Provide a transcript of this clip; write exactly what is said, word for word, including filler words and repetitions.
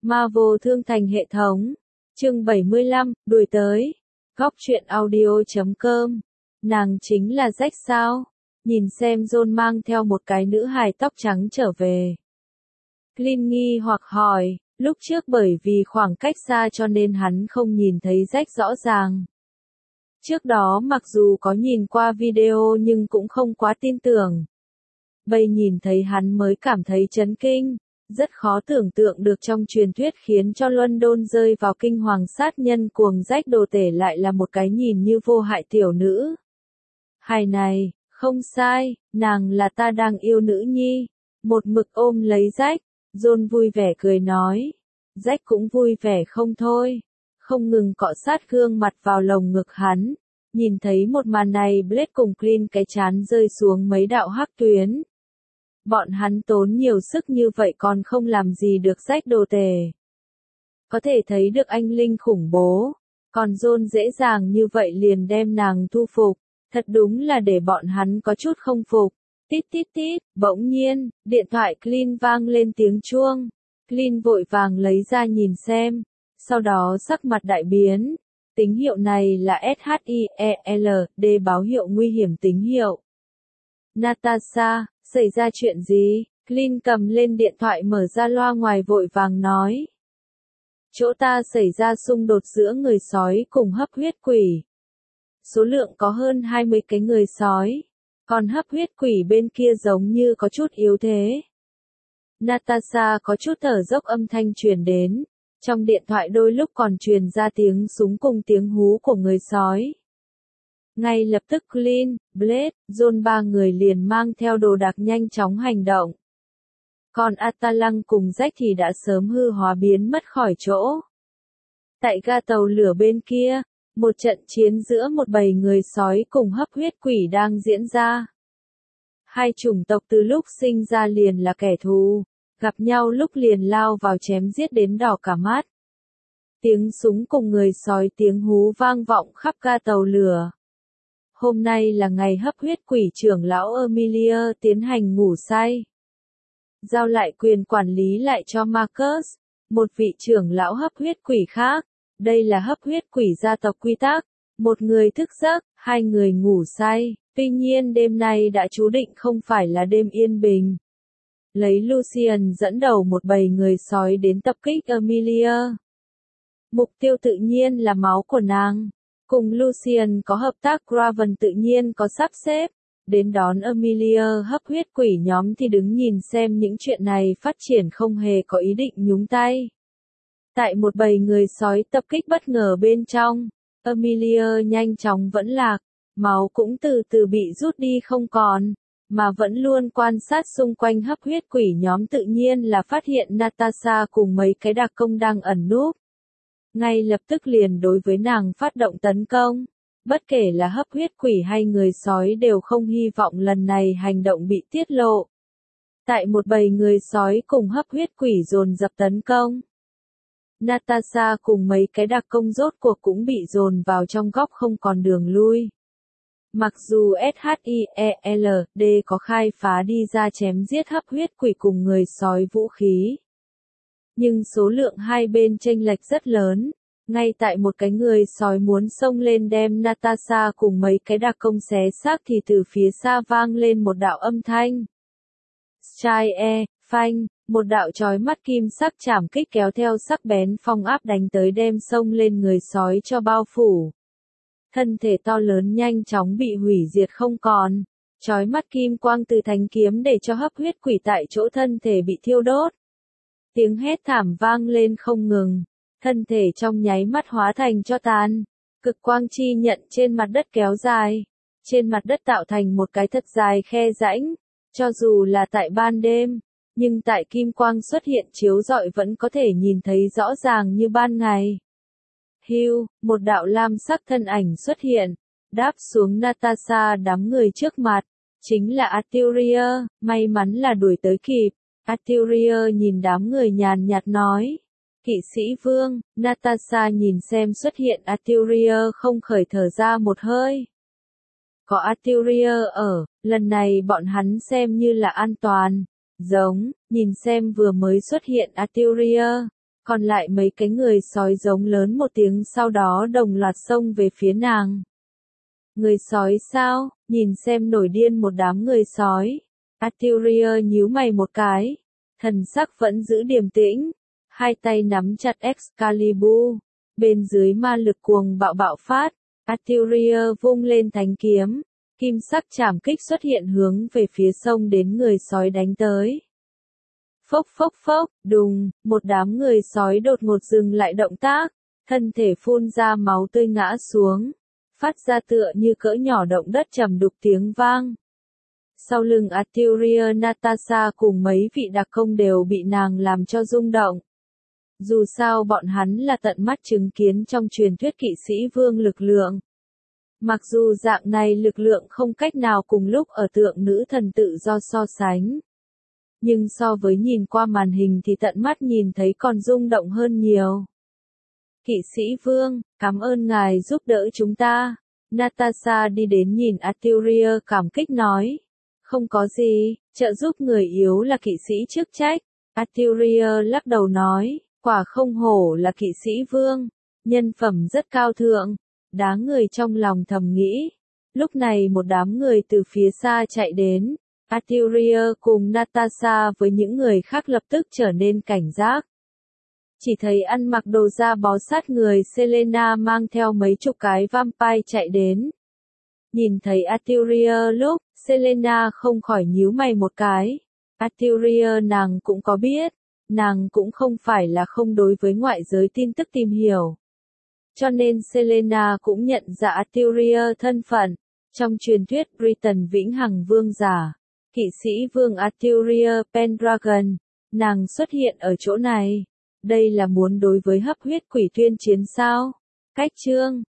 Marvel Thương Thành hệ thống. Chương bảy mươi lăm, đuổi tới. Góc truyện audio chấm com. Nàng chính là Jack sao? Nhìn xem John mang theo một cái nữ hài tóc trắng trở về. Clint nghi hoặc hỏi, lúc trước bởi vì khoảng cách xa cho nên hắn không nhìn thấy Jack rõ ràng. Trước đó mặc dù có nhìn qua video nhưng cũng không quá tin tưởng. Bây nhìn thấy hắn mới cảm thấy chấn kinh. Rất khó tưởng tượng được trong truyền thuyết khiến cho London rơi vào kinh hoàng sát nhân cuồng Jack đồ tể lại là một cái nhìn như vô hại tiểu nữ. Hài này, không sai, nàng là ta đang yêu nữ nhi. Một mực ôm lấy Jack, John vui vẻ cười nói. Jack cũng vui vẻ không thôi. Không ngừng cọ sát gương mặt vào lồng ngực hắn. Nhìn thấy một màn này Blake cùng Clint cái chán rơi xuống mấy đạo hắc tuyến. Bọn hắn tốn nhiều sức như vậy còn không làm gì được Jack đồ tể. Có thể thấy được anh linh khủng bố. Còn John dễ dàng như vậy liền đem nàng thu phục. Thật đúng là để bọn hắn có chút không phục. Tít tít tít, bỗng nhiên, điện thoại Clint vang lên tiếng chuông. Clint vội vàng lấy ra nhìn xem. Sau đó sắc mặt đại biến. Tín hiệu này là ét hát i e lờ đê báo hiệu nguy hiểm tín hiệu. Natasha, xảy ra chuyện gì? Clint cầm lên điện thoại mở ra loa ngoài vội vàng nói. Chỗ ta xảy ra xung đột giữa người sói cùng hấp huyết quỷ. Số lượng có hơn hai mươi cái người sói. Còn hấp huyết quỷ bên kia giống như có chút yếu thế. Natasha có chút thở dốc âm thanh truyền đến. Trong điện thoại đôi lúc còn truyền ra tiếng súng cùng tiếng hú của người sói. Ngay lập tức Clint, Blake, John ba người liền mang theo đồ đạc nhanh chóng hành động. Còn Atalang cùng Jack thì đã sớm hư hóa biến mất khỏi chỗ. Tại ga tàu lửa bên kia, một trận chiến giữa một bầy người sói cùng hấp huyết quỷ đang diễn ra. Hai chủng tộc từ lúc sinh ra liền là kẻ thù, gặp nhau lúc liền lao vào chém giết đến đỏ cả mắt. Tiếng súng cùng người sói tiếng hú vang vọng khắp ga tàu lửa. Hôm nay là ngày hấp huyết quỷ trưởng lão Amelia tiến hành ngủ say. Giao lại quyền quản lý lại cho Marcus, một vị trưởng lão hấp huyết quỷ khác. Đây là hấp huyết quỷ gia tộc quy tắc. Một người thức giấc, hai người ngủ say. Tuy nhiên đêm nay đã chú định không phải là đêm yên bình. Lấy Lucian dẫn đầu một bầy người sói đến tập kích Amelia. Mục tiêu tự nhiên là máu của nàng. Cùng Lucian có hợp tác Craven tự nhiên có sắp xếp. Đến đón Amelia hấp huyết quỷ nhóm thì đứng nhìn xem những chuyện này phát triển không hề có ý định nhúng tay. Tại một bầy người sói tập kích bất ngờ bên trong, Amelia nhanh chóng vẫn lạc, máu cũng từ từ bị rút đi không còn, mà vẫn luôn quan sát xung quanh hấp huyết quỷ nhóm tự nhiên là phát hiện Natasha cùng mấy cái đặc công đang ẩn núp. Ngay lập tức liền đối với nàng phát động tấn công. Bất kể là hấp huyết quỷ hay người sói đều không hy vọng lần này hành động bị tiết lộ. Tại một bầy người sói cùng hấp huyết quỷ dồn dập tấn công. Natasha cùng mấy cái đặc công rốt cuộc cũng bị dồn vào trong góc không còn đường lui. Mặc dù ét hát i e lờ đê có khai phá đi ra chém giết hấp huyết quỷ cùng người sói vũ khí. Nhưng số lượng hai bên chênh lệch rất lớn. Ngay tại một cái người sói muốn xông lên đem Natasha cùng mấy cái đặc công xé xác thì từ phía xa vang lên một đạo âm thanh. Strike e, phanh, một đạo chói mắt kim sắc chảm kích kéo theo sắc bén phong áp đánh tới đem xông lên người sói cho bao phủ. Thân thể to lớn nhanh chóng bị hủy diệt không còn. Chói mắt kim quang từ thanh kiếm để cho hấp huyết quỷ tại chỗ thân thể bị thiêu đốt. Tiếng hét thảm vang lên không ngừng. Thân thể trong nháy mắt hóa thành tro tàn. Cực quang chi nhận trên mặt đất kéo dài. Trên mặt đất tạo thành một cái thật dài khe rãnh. Cho dù là tại ban đêm, nhưng tại kim quang xuất hiện chiếu rọi vẫn có thể nhìn thấy rõ ràng như ban ngày. Hưu, một đạo lam sắc thân ảnh xuất hiện, đáp xuống Natasha đám người trước mặt. Chính là Arturia, may mắn là đuổi tới kịp. Arturia nhìn đám người nhàn nhạt nói. Kỵ sĩ vương, Natasha nhìn xem xuất hiện Arturia không khởi thở ra một hơi. Có Arturia ở, lần này bọn hắn xem như là an toàn. Giống, nhìn xem vừa mới xuất hiện Arturia. Còn lại mấy cái người sói giống lớn một tiếng sau đó đồng loạt xông về phía nàng. Người sói sao? Nhìn xem nổi điên một đám người sói. Arthurian nhíu mày một cái. Thần sắc vẫn giữ điềm tĩnh. Hai tay nắm chặt Excalibur. Bên dưới ma lực cuồng bạo bạo phát. Arthurian vung lên thánh kiếm. Kim sắc trảm kích xuất hiện hướng về phía sông đến người sói đánh tới. Phốc phốc phốc, đùng, một đám người sói đột ngột dừng lại động tác. Thân thể phun ra máu tươi ngã xuống. Phát ra tựa như cỡ nhỏ động đất trầm đục tiếng vang. Sau lưng Arthurian, Natasha cùng mấy vị đặc công đều bị nàng làm cho rung động. Dù sao bọn hắn là tận mắt chứng kiến trong truyền thuyết kỵ sĩ vương lực lượng. Mặc dù dạng này lực lượng không cách nào cùng lúc ở tượng nữ thần tự do so sánh. Nhưng so với nhìn qua màn hình thì tận mắt nhìn thấy còn rung động hơn nhiều. Kỵ sĩ vương, cảm ơn ngài giúp đỡ chúng ta. Natasha đi đến nhìn Arthurian cảm kích nói. Không có gì, trợ giúp người yếu là kỵ sĩ chức trách. Arthurian lắc đầu nói, quả không hổ là kỵ sĩ vương. Nhân phẩm rất cao thượng. Đáng người trong lòng thầm nghĩ. Lúc này một đám người từ phía xa chạy đến. Arthurian cùng Natasha với những người khác lập tức trở nên cảnh giác. Chỉ thấy ăn mặc đồ da bó sát người Selena mang theo mấy chục cái vampire chạy đến. Nhìn thấy Arthurian lúc, Selena không khỏi nhíu mày một cái. Arthurian nàng cũng có biết, nàng cũng không phải là không đối với ngoại giới tin tức tìm hiểu. Cho nên Selena cũng nhận ra Arthurian thân phận. Trong truyền thuyết Britain vĩnh hằng vương giả, kỵ sĩ vương Arthurian Pendragon, nàng xuất hiện ở chỗ này. Đây là muốn đối với hấp huyết quỷ tuyên chiến sao? Cách chương